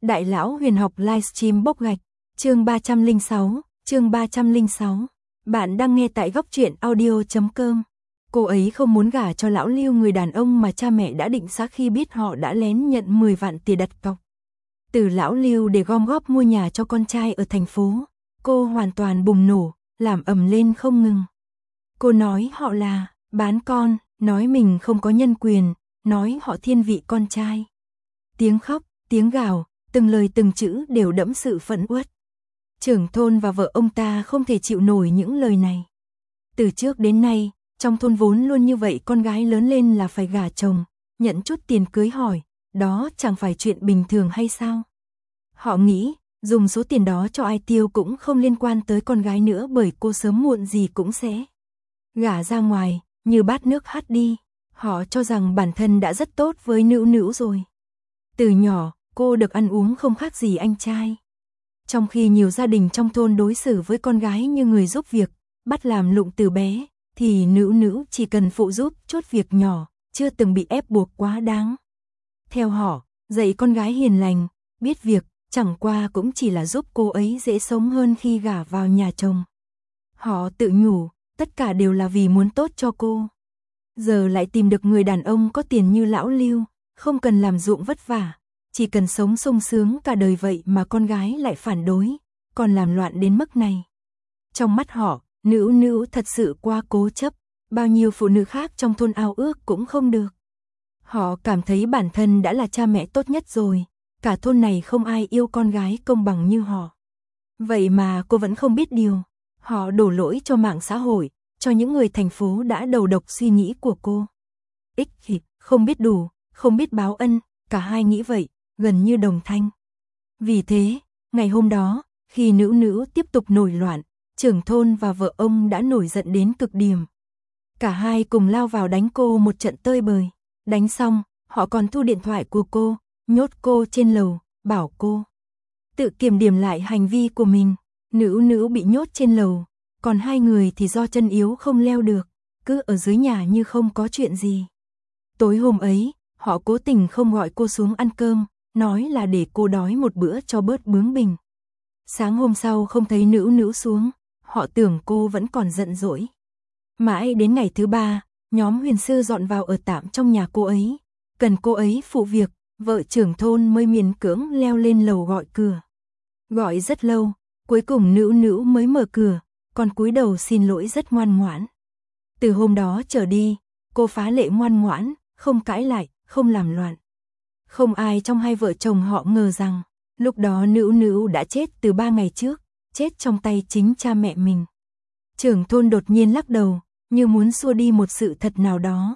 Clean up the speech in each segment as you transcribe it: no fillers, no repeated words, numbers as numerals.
Đại lão huyền học livestream bốc gạch, chương 306. Bạn đang nghe tại góc truyện audio.com. Cô ấy không muốn gả cho lão Lưu, người đàn ông mà cha mẹ đã định xác khi biết họ đã lén nhận 10 vạn tiền đặt cọc từ lão Lưu để gom góp mua nhà cho con trai ở thành phố. Cô hoàn toàn bùng nổ, làm ầm lên không ngừng. Cô nói họ là bán con, nói mình không có nhân quyền, nói họ thiên vị con trai. Tiếng khóc, tiếng gào, từng lời từng chữ đều đẫm sự phẫn uất. Trưởng thôn và vợ ông ta không thể chịu nổi những lời này. Từ trước đến nay, trong thôn vốn luôn như vậy, con gái lớn lên là phải gả chồng, nhận chút tiền cưới hỏi, đó chẳng phải chuyện bình thường hay sao? Họ nghĩ, dùng số tiền đó cho ai tiêu cũng không liên quan tới con gái nữa, bởi cô sớm muộn gì cũng sẽ gả ra ngoài, như bát nước hắt đi. Họ cho rằng bản thân đã rất tốt với Nữu Nữu rồi. Từ nhỏ, cô được ăn uống không khác gì anh trai. Trong khi nhiều gia đình trong thôn đối xử với con gái như người giúp việc, bắt làm lụng từ bé, thì Nữu Nữu chỉ cần phụ giúp chút việc nhỏ, chưa từng bị ép buộc quá đáng. Theo họ, dạy con gái hiền lành, biết việc, chẳng qua cũng chỉ là giúp cô ấy dễ sống hơn khi gả vào nhà chồng. Họ tự nhủ, tất cả đều là vì muốn tốt cho cô. Giờ lại tìm được người đàn ông có tiền như lão Lưu, không cần làm ruộng vất vả, chỉ cần sống sung sướng cả đời, vậy mà con gái lại phản đối, còn làm loạn đến mức này. Trong mắt họ, Nữu Nữu thật sự quá cố chấp, bao nhiêu phụ nữ khác trong thôn ao ước cũng không được. Họ cảm thấy bản thân đã là cha mẹ tốt nhất rồi, cả thôn này không ai yêu con gái công bằng như họ. Vậy mà cô vẫn không biết điều. Họ đổ lỗi cho mạng xã hội, cho những người thành phố đã đầu độc suy nghĩ của cô. Ích kỷ, không biết đủ, không biết báo ân, cả hai nghĩ vậy, gần như đồng thanh. Vì thế, ngày hôm đó, khi Nữu Nữu tiếp tục nổi loạn, trưởng thôn và vợ ông đã nổi giận đến cực điểm. Cả hai cùng lao vào đánh cô một trận tơi bời. Đánh xong, họ còn thu điện thoại của cô, nhốt cô trên lầu, bảo cô tự kiểm điểm lại hành vi của mình. Nữu Nữu bị nhốt trên lầu, còn hai người thì do chân yếu không leo được, cứ ở dưới nhà như không có chuyện gì. Tối hôm ấy, họ cố tình không gọi cô xuống ăn cơm, nói là để cô đói một bữa cho bớt bướng bỉnh. Sáng hôm sau không thấy Nữu Nữu xuống, họ tưởng cô vẫn còn giận dỗi. Mãi đến ngày thứ ba, nhóm huyền sư dọn vào ở tạm trong nhà cô ấy, cần cô ấy phụ việc, vợ trưởng thôn mới miễn cưỡng leo lên lầu gọi cửa. Gọi rất lâu, cuối cùng Nữu Nữu mới mở cửa, còn cúi đầu xin lỗi rất ngoan ngoãn. Từ hôm đó trở đi, cô phá lệ ngoan ngoãn, không cãi lại, không làm loạn. Không ai trong hai vợ chồng họ ngờ rằng, lúc đó Nữu Nữu đã chết từ 3 ngày trước, chết trong tay chính cha mẹ mình. Trưởng thôn đột nhiên lắc đầu, như muốn xua đi một sự thật nào đó.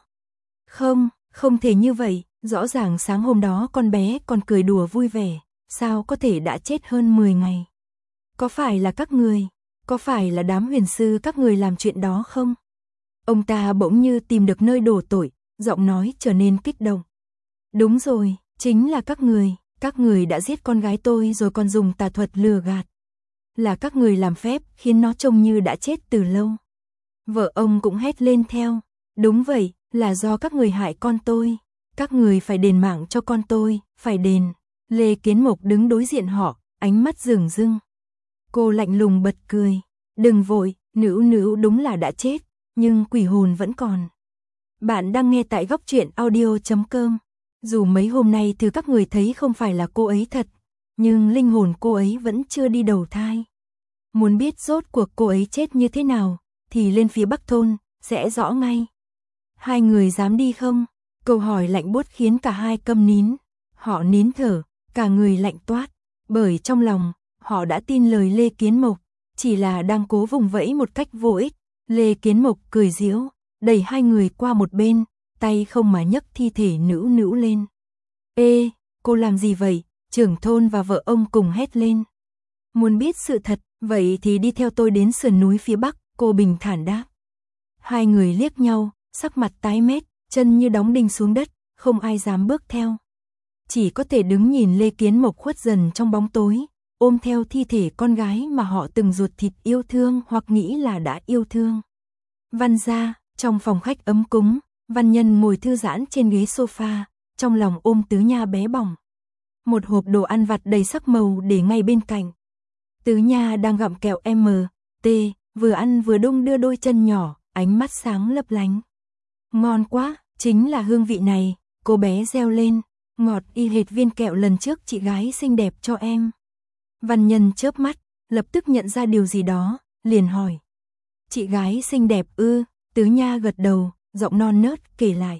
Không thể như vậy, rõ ràng sáng hôm đó con bé còn cười đùa vui vẻ, sao có thể đã chết hơn 10 ngày? Có phải là các người, có phải là đám huyền sư các người làm chuyện đó không? Ông ta bỗng như tìm được nơi đổ tội, giọng nói trở nên kích động. Đúng rồi, chính là các người đã giết con gái tôi rồi còn dùng tà thuật lừa gạt. Là các người làm phép khiến nó trông như đã chết từ lâu. Vợ ông cũng hét lên theo, đúng vậy, là do các người hại con tôi, các người phải đền mạng cho con tôi, phải đền. Lê Kiến Mộc đứng đối diện họ, ánh mắt rừng rưng. Cô lạnh lùng bật cười, đừng vội, Nữu Nữu đúng là đã chết, nhưng quỷ hồn vẫn còn. Bạn đang nghe tại góc truyện audio.com. Dù mấy hôm nay thứ các người thấy không phải là cô ấy thật, nhưng linh hồn cô ấy vẫn chưa đi đầu thai. Muốn biết rốt cuộc cô ấy chết như thế nào, thì lên phía Bắc thôn, sẽ rõ ngay. Hai người dám đi không? Câu hỏi lạnh buốt khiến cả hai câm nín. Họ nín thở, cả người lạnh toát, bởi trong lòng, họ đã tin lời Lê Kiến Mộc, chỉ là đang cố vùng vẫy một cách vô ích. Lê Kiến Mộc cười giễu, đẩy hai người qua một bên, tay không mà nhấc thi thể Nữu Nữu lên. Ê, cô làm gì vậy? Trưởng thôn và vợ ông cùng hét lên. Muốn biết sự thật, vậy thì đi theo tôi đến sườn núi phía Bắc, cô bình thản đáp. Hai người liếc nhau, sắc mặt tái mét, chân như đóng đinh xuống đất, không ai dám bước theo. Chỉ có thể đứng nhìn Lê Kiến Mộc khuất dần trong bóng tối, ôm theo thi thể con gái mà họ từng ruột thịt yêu thương hoặc nghĩ là đã yêu thương. Văn gia, trong phòng khách ấm cúng, Văn Nhân ngồi thư giãn trên ghế sofa, trong lòng ôm Tứ Nha bé bỏng. một hộp đồ ăn vặt đầy sắc màu để ngay bên cạnh. Tứ Nha đang gặm kẹo M.T, vừa ăn vừa đung đưa đôi chân nhỏ, ánh mắt sáng lấp lánh. Ngon quá, chính là hương vị này, cô bé reo lên, ngọt y hệt viên kẹo lần trước chị gái xinh đẹp cho em. Văn Nhân chớp mắt, lập tức nhận ra điều gì đó, liền hỏi. Chị gái xinh đẹp ư? Tứ Nha gật đầu, giọng non nớt kể lại.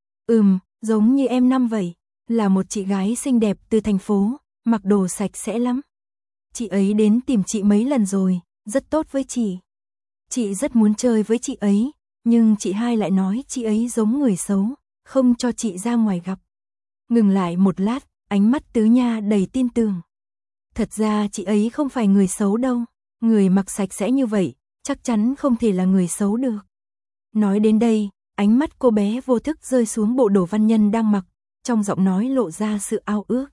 Giống như em Năm vậy, là một chị gái xinh đẹp từ thành phố, mặc đồ sạch sẽ lắm. Chị ấy đến tìm chị mấy lần rồi, rất tốt với chị. Chị rất muốn chơi với chị ấy, nhưng chị hai lại nói chị ấy giống người xấu, không cho chị ra ngoài gặp. Ngừng lại một lát, ánh mắt Tứ Nha đầy tin tưởng. Thật ra chị ấy không phải người xấu đâu, người mặc sạch sẽ như vậy, chắc chắn không thể là người xấu được. Nói đến đây, ánh mắt cô bé vô thức rơi xuống bộ đồ Văn Nhân đang mặc, trong giọng nói lộ ra sự ao ước.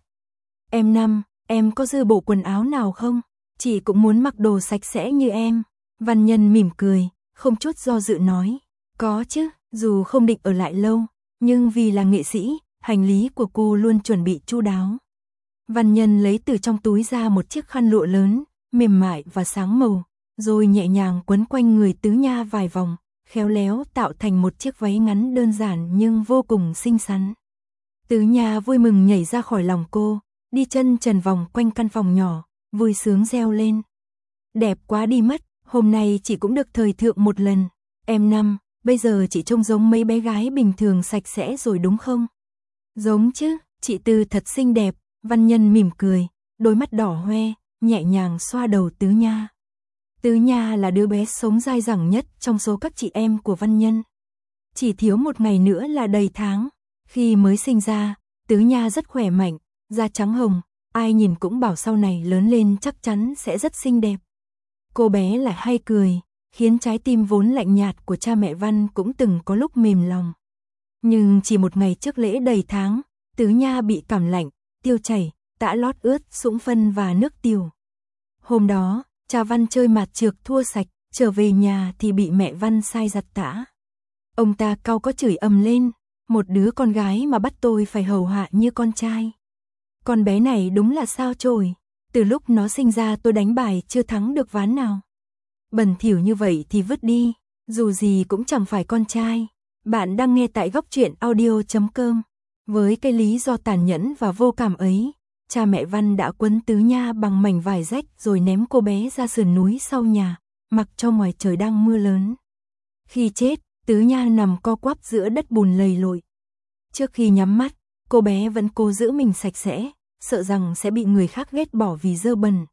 Em Năm, em có dư bộ quần áo nào không? Chị cũng muốn mặc đồ sạch sẽ như em. Văn Nhân mỉm cười, không chút do dự nói. Có chứ, dù không định ở lại lâu, nhưng vì là nghệ sĩ, hành lý của cô luôn chuẩn bị chu đáo. Văn Nhân lấy từ trong túi ra một chiếc khăn lụa lớn, mềm mại và sáng màu, rồi nhẹ nhàng quấn quanh người Tứ Nha vài vòng, khéo léo tạo thành một chiếc váy ngắn đơn giản nhưng vô cùng xinh xắn. Tứ Nha vui mừng nhảy ra khỏi lòng cô, đi chân trần vòng quanh căn phòng nhỏ, vui sướng reo lên. Đẹp quá đi mất, hôm nay chị cũng được thời thượng một lần. Em Năm, bây giờ chị trông giống mấy bé gái bình thường sạch sẽ rồi đúng không? Giống chứ, chị Tư thật xinh đẹp. Văn Nhân mỉm cười, đôi mắt đỏ hoe, nhẹ nhàng xoa đầu Tứ Nha. Tứ Nha là đứa bé sống dai dẳng nhất trong số các chị em của Văn Nhân. Chỉ thiếu một ngày nữa là đầy tháng. Khi mới sinh ra, Tứ Nha rất khỏe mạnh, da trắng hồng, ai nhìn cũng bảo sau này lớn lên chắc chắn sẽ rất xinh đẹp. Cô bé lại hay cười, khiến trái tim vốn lạnh nhạt của cha mẹ Văn cũng từng có lúc mềm lòng. Nhưng chỉ một ngày trước lễ đầy tháng, Tứ Nha bị cảm lạnh, tiêu chảy, tã lót ướt, sũng phân và nước tiểu. Hôm đó, cha Văn chơi mạt trược thua sạch, trở về nhà thì bị mẹ Văn sai giặt tã. Ông ta cau có chửi ầm lên, một đứa con gái mà bắt tôi phải hầu hạ như con trai. Con bé này đúng là sao chổi, từ lúc nó sinh ra tôi đánh bài chưa thắng được ván nào. Bẩn thỉu như vậy thì vứt đi, dù gì cũng chẳng phải con trai. Bạn đang nghe tại góc truyện audio.com. Với cái lý do tàn nhẫn và vô cảm ấy, cha mẹ Văn đã quấn Tứ Nha bằng mảnh vải rách rồi ném cô bé ra sườn núi sau nhà, mặc cho ngoài trời đang mưa lớn. Khi chết, Tứ Nha nằm co quắp giữa đất bùn lầy lội. Trước khi nhắm mắt, cô bé vẫn cố giữ mình sạch sẽ, sợ rằng sẽ bị người khác ghét bỏ vì dơ bẩn.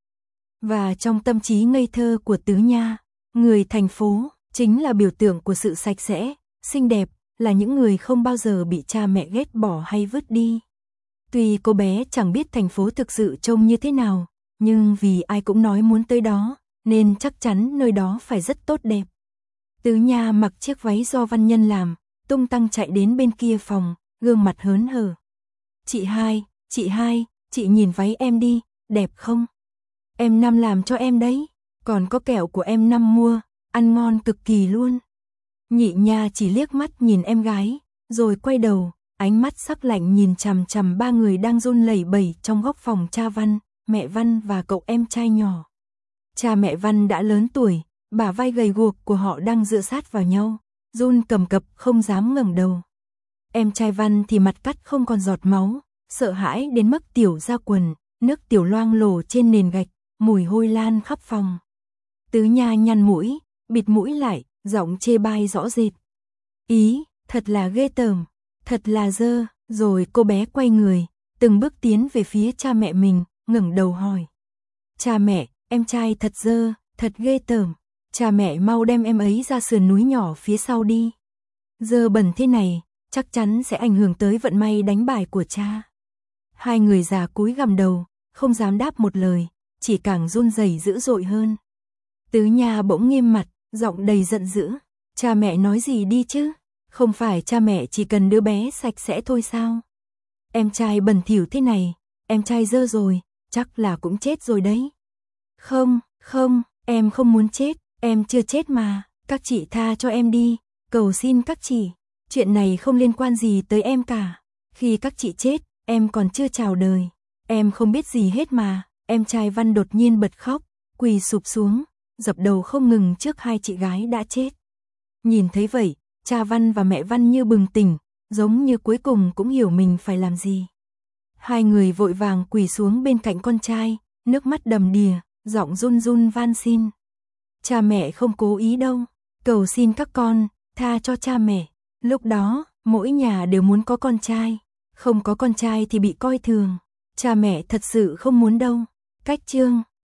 Và trong tâm trí ngây thơ của Tứ Nha, người thành phố chính là biểu tượng của sự sạch sẽ, xinh đẹp, là những người không bao giờ bị cha mẹ ghét bỏ hay vứt đi. Tuy cô bé chẳng biết thành phố thực sự trông như thế nào, nhưng vì ai cũng nói muốn tới đó, nên chắc chắn nơi đó phải rất tốt đẹp. Tứ Nha mặc chiếc váy do Văn Nhân làm, tung tăng chạy đến bên kia phòng, gương mặt hớn hở. Chị hai, chị nhìn váy em đi, đẹp không? Em Năm làm cho em đấy, còn có kẹo của em Năm mua, ăn ngon cực kỳ luôn. Nhị Nha chỉ liếc mắt nhìn em gái, rồi quay đầu, ánh mắt sắc lạnh nhìn chằm chằm ba người đang run lẩy bẩy trong góc phòng cha Văn, mẹ Văn và cậu em trai nhỏ. Cha mẹ Văn đã lớn tuổi, bả vai gầy guộc của họ đang dựa sát vào nhau, run cầm cập không dám ngẩng đầu. Em trai Văn thì mặt cắt không còn giọt máu, sợ hãi đến mức tiểu ra quần, nước tiểu loang lổ trên nền gạch, mùi hôi lan khắp phòng. Tứ Nha nhăn mũi, bịt mũi lại, giọng chê bai rõ rệt. Ý, thật là ghê tởm, thật là dơ. Rồi cô bé quay người, từng bước tiến về phía cha mẹ mình, ngẩng đầu hỏi. Cha mẹ, em trai thật dơ, thật ghê tởm. Cha mẹ mau đem em ấy ra sườn núi nhỏ phía sau đi. Dơ bẩn thế này, chắc chắn sẽ ảnh hưởng tới vận may đánh bài của cha. Hai người già cúi gằm đầu, không dám đáp một lời, chỉ càng run rẩy dữ dội hơn. Tứ Nha bỗng nghiêm mặt, giọng đầy giận dữ. Cha mẹ nói gì đi chứ? Không phải cha mẹ chỉ cần đứa bé sạch sẽ thôi sao? Em trai bẩn thỉu thế này, em trai dơ rồi, chắc là cũng chết rồi đấy. Không, em không muốn chết, em chưa chết mà, các chị tha cho em đi, cầu xin các chị, chuyện này không liên quan gì tới em cả. Khi các chị chết, em còn chưa chào đời. Em không biết gì hết mà. Em trai Văn đột nhiên bật khóc, quỳ sụp xuống, dập đầu không ngừng trước hai chị gái đã chết. Nhìn thấy vậy, cha Văn và mẹ Văn như bừng tỉnh, giống như cuối cùng cũng hiểu mình phải làm gì. Hai người vội vàng quỳ xuống bên cạnh con trai, nước mắt đầm đìa, giọng run run van xin. Cha mẹ không cố ý đâu, cầu xin các con, tha cho cha mẹ. Lúc đó, mỗi nhà đều muốn có con trai, không có con trai thì bị coi thường. Cha mẹ thật sự không muốn đâu. Cách chương